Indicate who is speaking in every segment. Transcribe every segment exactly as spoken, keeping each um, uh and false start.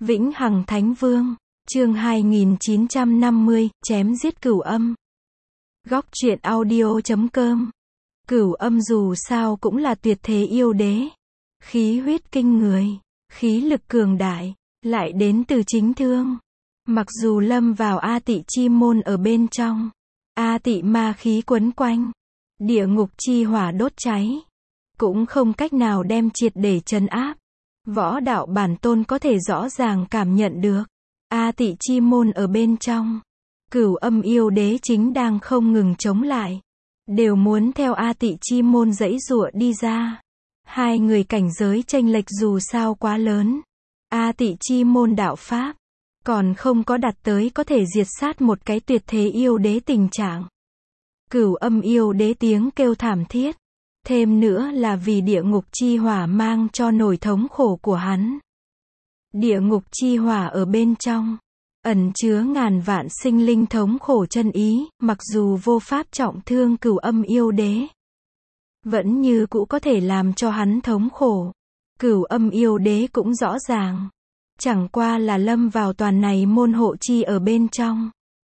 Speaker 1: Vĩnh Hằng Thánh Vương, chương hai nghìn chín trăm năm mươi, chém giết Cửu Âm. Góc truyện audio chấm com. Cửu Âm dù sao cũng là tuyệt thế yêu đế. Khí huyết kinh người, khí lực cường đại, lại đến từ chính thương. Mặc dù lâm vào A Tị chi môn ở bên trong, A Tị ma khí quấn quanh, địa ngục chi hỏa đốt cháy, cũng không cách nào đem triệt để trấn áp. Võ đạo bản tôn có thể rõ ràng cảm nhận được, A Tị chi môn ở bên trong, Cửu Âm yêu đế chính đang không ngừng chống lại, đều muốn theo A Tị chi môn giãy giụa đi ra. Hai người cảnh giới chênh lệch dù sao quá lớn, A Tị chi môn đạo pháp còn không có đạt tới có thể diệt sát một cái tuyệt thế yêu đế tình trạng. Cửu Âm yêu đế tiếng kêu thảm thiết, thêm nữa là vì địa ngục chi hỏa mang cho nỗi thống khổ của hắn. Địa ngục chi hỏa ở bên trong ẩn chứa ngàn vạn sinh linh thống khổ chân ý, mặc dù vô pháp trọng thương Cửu Âm yêu đế, vẫn như cũ có thể làm cho hắn thống khổ. Cửu Âm yêu đế cũng rõ ràng, chẳng qua là lâm vào toàn này môn hộ chi ở bên trong,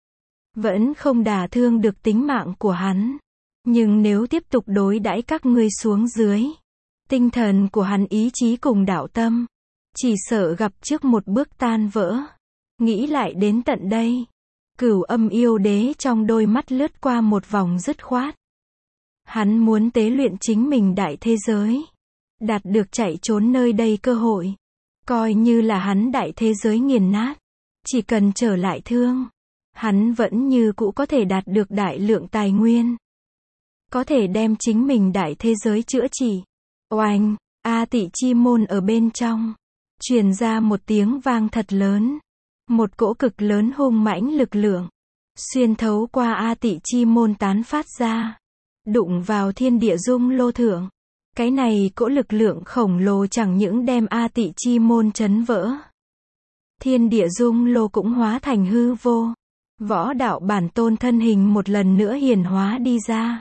Speaker 1: vẫn không đả thương được tính mạng của hắn. Nhưng nếu tiếp tục đối đãi các ngươi xuống dưới, tinh thần của hắn ý chí cùng đạo tâm, chỉ sợ gặp trước một bước tan vỡ. Nghĩ lại đến tận đây, Cửu Âm yêu đế trong đôi mắt lướt qua một vòng dứt khoát. Hắn muốn tế luyện chính mình đại thế giới, đạt được chạy trốn nơi đây cơ hội. Coi như là hắn đại thế giới nghiền nát, chỉ cần trở lại thương, hắn vẫn như cũ có thể đạt được đại lượng tài nguyên, có thể đem chính mình đại thế giới chữa trị. Oanh, A Tị chi môn ở bên trong truyền ra một tiếng vang thật lớn, một cỗ cực lớn hung mãnh lực lượng xuyên thấu qua A Tị chi môn tán phát ra, đụng vào thiên địa dung lô thượng. Cái này cỗ lực lượng khổng lồ chẳng những đem A Tị chi môn chấn vỡ, thiên địa dung lô cũng hóa thành hư vô. Võ đạo bản tôn thân hình một lần nữa hiển hóa đi ra.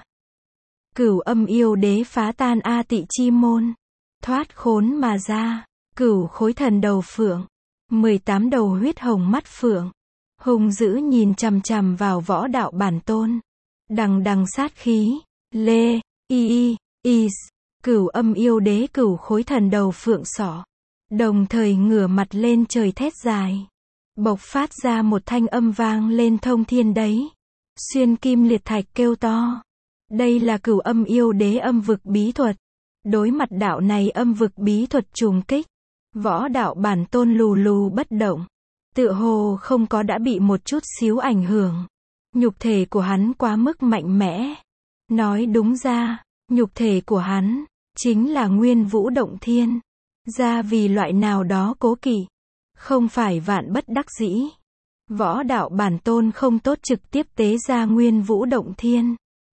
Speaker 1: Cửu Âm yêu đế phá tan A Tị chi môn, thoát khốn mà ra. Cửu khối thần đầu phượng, mười tám đầu huyết hồng mắt phượng, hung dữ nhìn chằm chằm vào võ đạo bản tôn, đằng đằng sát khí. Lê, y y, is. Cửu Âm yêu đế cửu khối thần đầu phượng sọ, đồng thời ngửa mặt lên trời thét dài, bộc phát ra một thanh âm vang lên thông thiên đấy, xuyên kim liệt thạch kêu to. Đây là Cửu Âm yêu đế âm vực bí thuật. Đối mặt đạo này âm vực bí thuật trùng kích, võ đạo bản tôn lù lù bất động, tựa hồ không có đã bị một chút xíu ảnh hưởng. Nhục thể của hắn quá mức mạnh mẽ. Nói đúng ra, nhục thể của hắn chính là Nguyên Vũ Động Thiên. Ra vì loại nào đó cố kỵ, không phải vạn bất đắc dĩ, võ đạo bản tôn không tốt trực tiếp tế ra Nguyên Vũ Động Thiên.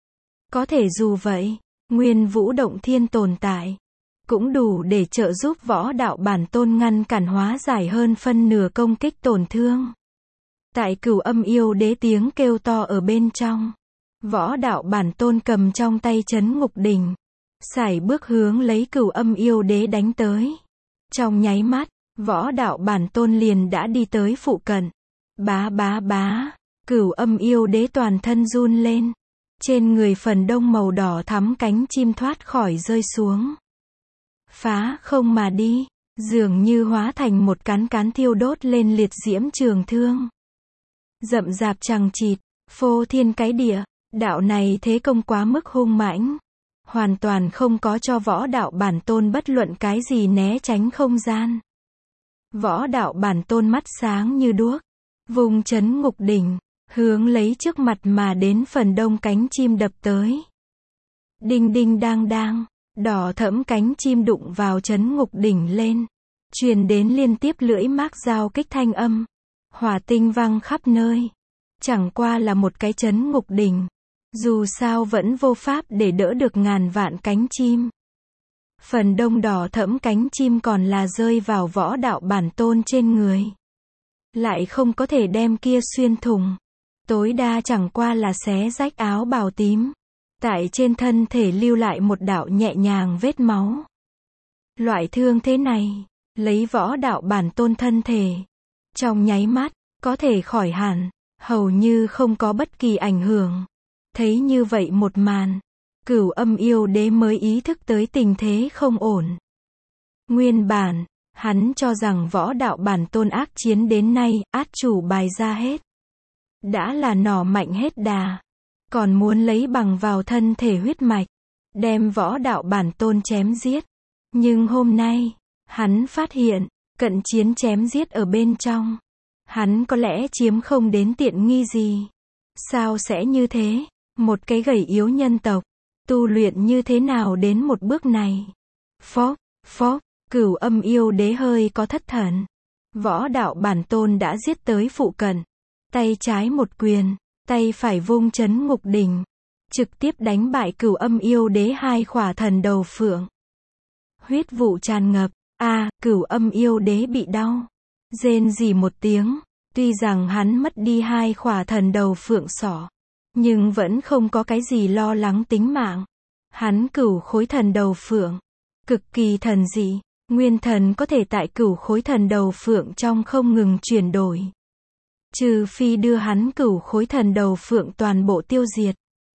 Speaker 1: Có thể dù vậy, Nguyên Vũ Động Thiên tồn tại cũng đủ để trợ giúp võ đạo bản tôn ngăn cản hóa giải hơn phân nửa công kích tổn thương. Tại Cửu Âm yêu đế tiếng kêu to ở bên trong, võ đạo bản tôn cầm trong tay Trấn Ngục Đỉnh, sải bước hướng lấy Cửu Âm yêu đế đánh tới. Trong nháy mắt, võ đạo bản tôn liền đã đi tới phụ cận. Bá bá bá, Cửu Âm yêu đế toàn thân run lên, trên người phần đông màu đỏ thắm cánh chim thoát khỏi rơi xuống, phá không mà đi, dường như hóa thành một cán cán thiêu đốt lên liệt diễm trường thương. Rậm rạp chằng chịt, phô thiên cái địa, đạo này thế công quá mức hung mãnh, hoàn toàn không có cho võ đạo bản tôn bất luận cái gì né tránh không gian. Võ đạo bản tôn mắt sáng như đuốc, vùng Trấn Ngục Đỉnh, hướng lấy trước mặt mà đến phần đông cánh chim đập tới. Đinh đinh đang đang, đỏ thẫm cánh chim đụng vào Trấn Ngục Đỉnh lên, truyền đến liên tiếp lưỡi mác giao kích thanh âm, hỏa tinh văng khắp nơi. Chẳng qua là một cái Trấn Ngục Đỉnh, dù sao vẫn vô pháp để đỡ được ngàn vạn cánh chim. Phần đông đỏ thẫm cánh chim còn là rơi vào võ đạo bản tôn trên người, lại không có thể đem kia xuyên thủng, tối đa chẳng qua là xé rách áo bào tím, tại trên thân thể lưu lại một đạo nhẹ nhàng vết máu. Loại thương thế này, lấy võ đạo bản tôn thân thể. Trong nháy mắt, có thể khỏi hẳn, hầu như không có bất kỳ ảnh hưởng. Thấy như vậy một màn, Cửu Âm yêu đế mới ý thức tới tình thế không ổn. Nguyên bản, hắn cho rằng võ đạo bản tôn ác chiến đến nay, át chủ bài ra hết. Đã là nỏ mạnh hết đà. Còn muốn lấy bằng vào thân thể huyết mạch, đem võ đạo bản tôn chém giết. Nhưng hôm nay, hắn phát hiện, cận chiến chém giết ở bên trong. Hắn có lẽ chiếm không đến tiện nghi gì. Sao sẽ như thế? Một cái gầy yếu nhân tộc, tu luyện như thế nào đến một bước này? Phốc, phốc, Cửu Âm yêu đế hơi có thất thần. Võ đạo bản tôn đã giết tới phụ cận. Tay trái một quyền, tay phải vung chấn ngục đỉnh. Trực tiếp đánh bại Cửu Âm yêu đế hai khỏa thần đầu phượng. Huyết vụ tràn ngập, a à, Cửu Âm yêu đế bị đau. Rên rỉ một tiếng, tuy rằng hắn mất đi hai khỏa thần đầu phượng sỏ. Nhưng vẫn không có cái gì lo lắng tính mạng. Hắn cửu khối thần đầu phượng. Cực kỳ thần dị. Nguyên thần có thể tại cửu khối thần đầu phượng trong không ngừng chuyển đổi. Trừ phi đưa hắn cửu khối thần đầu phượng toàn bộ tiêu diệt.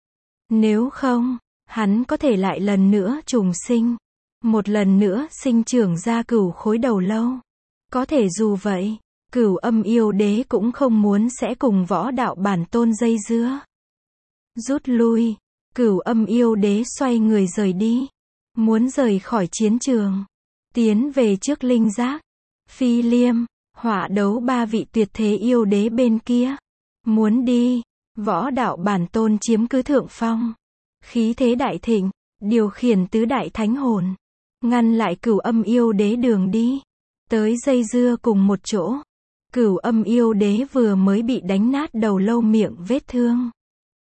Speaker 1: Nếu không, hắn có thể lại lần nữa trùng sinh. Một lần nữa sinh trưởng ra cửu khối đầu lâu. Có thể dù vậy, Cửu Âm yêu đế cũng không muốn sẽ cùng võ đạo bản tôn dây dưa. Rút lui, Cửu Âm yêu đế xoay người rời đi. Muốn rời khỏi chiến trường. Tiến về trước Linh Giác, Phi Liêm, Hỏa Đấu ba vị tuyệt thế yêu đế bên kia. Muốn đi, võ đạo bản tôn chiếm cứ thượng phong. Khí thế đại thịnh, điều khiển tứ đại thánh hồn. Ngăn lại Cửu Âm yêu đế đường đi. Tới dây dưa cùng một chỗ. Cửu Âm yêu đế vừa mới bị đánh nát đầu lâu miệng vết thương.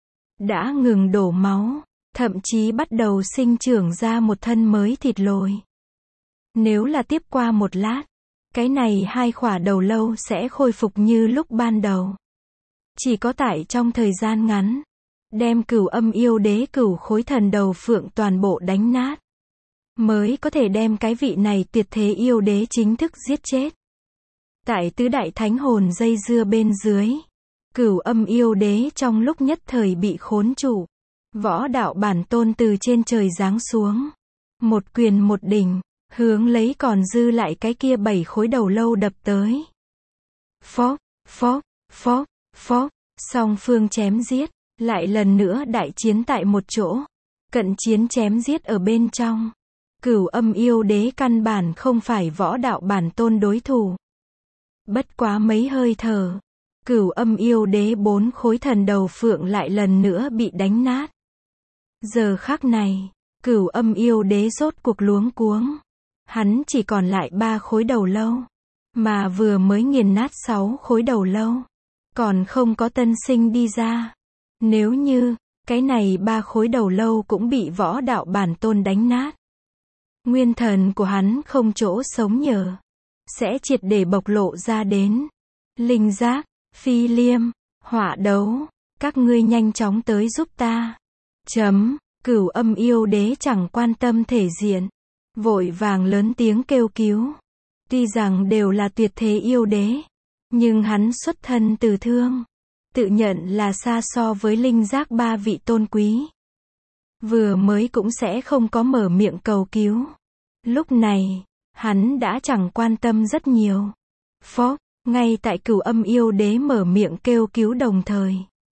Speaker 1: Đã ngừng đổ máu, thậm chí bắt đầu sinh trưởng ra một thân mới thịt lồi. Nếu là tiếp qua một lát, cái này hai khỏa đầu lâu sẽ khôi phục như lúc ban đầu. Chỉ có tại trong thời gian ngắn, đem Cửu Âm yêu đế cửu khối thần đầu phượng toàn bộ đánh nát, mới có thể đem cái vị này tuyệt thế yêu đế chính thức giết chết. Tại tứ đại thánh hồn dây dưa bên dưới, Cửu Âm yêu đế trong lúc nhất thời bị khốn trụ. Võ đạo bản tôn từ trên trời giáng xuống. Một quyền một đỉnh, hướng lấy còn dư lại cái kia bảy khối đầu lâu đập tới. Phốc, phốc, phốc, phốc, song phương chém giết, lại lần nữa đại chiến tại một chỗ. Cận chiến chém giết ở bên trong. Cửu Âm yêu đế căn bản không phải võ đạo bản tôn đối thủ. Bất quá mấy hơi thở, Cửu Âm yêu đế bốn khối thần đầu phượng lại lần nữa bị đánh nát. Giờ khắc này, Cửu Âm yêu đế rốt cuộc luống cuống. Hắn chỉ còn lại ba khối đầu lâu, mà vừa mới nghiền nát sáu khối đầu lâu, còn không có tân sinh đi ra. Nếu như, cái này ba khối đầu lâu cũng bị võ đạo bản tôn đánh nát, nguyên thần của hắn không chỗ sống nhờ, sẽ triệt để bộc lộ ra đến. Linh Giác, Phi Liêm, Hỏa Đấu, các ngươi nhanh chóng tới giúp ta. Chấm, Cửu Âm yêu đế chẳng quan tâm thể diện, vội vàng lớn tiếng kêu cứu. Tuy rằng đều là tuyệt thế yêu đế, nhưng hắn xuất thân từ thương, tự nhận là xa so với Linh Giác ba vị tôn quý. Vừa mới cũng sẽ không có mở miệng cầu cứu. Lúc này, hắn đã chẳng quan tâm rất nhiều. Phốc, ngay tại Cửu Âm yêu đế mở miệng kêu cứu đồng thời,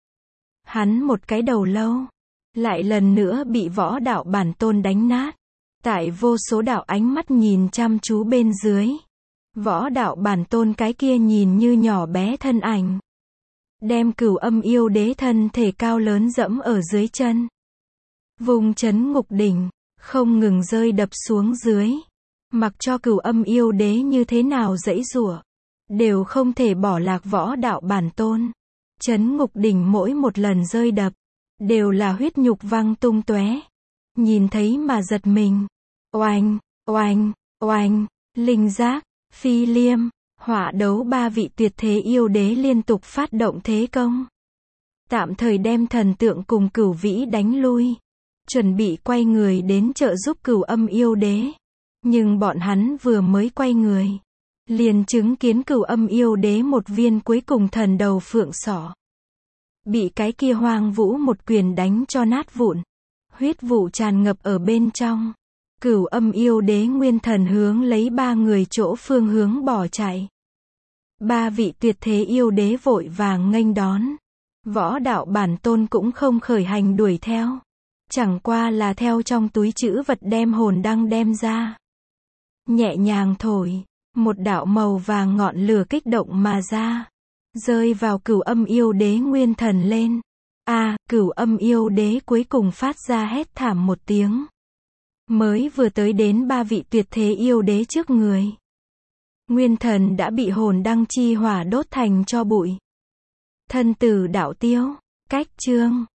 Speaker 1: hắn một cái đầu lâu, lại lần nữa bị võ đạo bản tôn đánh nát. Tại vô số đạo ánh mắt nhìn chăm chú bên dưới, võ đạo bản tôn cái kia nhìn như nhỏ bé thân ảnh, đem Cửu Âm yêu đế thân thể cao lớn dẫm ở dưới chân. Vùng chấn ngục đỉnh, không ngừng rơi đập xuống dưới. Mặc cho Cửu Âm yêu đế như thế nào giãy giụa, đều không thể bỏ lạc võ đạo bản tôn. Chấn ngục đỉnh mỗi một lần rơi đập, đều là huyết nhục văng tung tóe. Nhìn thấy mà giật mình. Oanh, oanh, oanh, Linh Giác, Phi Liêm, Hỏa Đấu ba vị tuyệt thế yêu đế liên tục phát động thế công. Tạm thời đem thần tượng cùng Cửu Vĩ đánh lui. Chuẩn bị quay người đến trợ giúp Cửu Âm yêu đế. Nhưng bọn hắn vừa mới quay người, liền chứng kiến Cửu Âm Yêu Đế một viên cuối cùng thần đầu phượng sỏ bị cái kia Hoang Vũ một quyền đánh cho nát vụn, huyết vụ tràn ngập ở bên trong. Cửu Âm Yêu Đế nguyên thần hướng lấy ba người chỗ phương hướng bỏ chạy. Ba vị tuyệt thế yêu đế vội vàng nghênh đón. Võ đạo bản tôn cũng không khởi hành đuổi theo, chẳng qua là theo trong túi trữ vật đem hồn đăng đem ra, nhẹ nhàng thổi, một đạo màu vàng ngọn lửa kích động mà ra, rơi vào Cửu Âm Yêu Đế nguyên thần lên. A, à, Cửu Âm Yêu Đế cuối cùng phát ra hét thảm một tiếng. Mới vừa tới đến ba vị tuyệt thế yêu đế trước người, nguyên thần đã bị hồn đăng chi hỏa đốt thành tro bụi. Thân tử đạo tiêu. Cách chương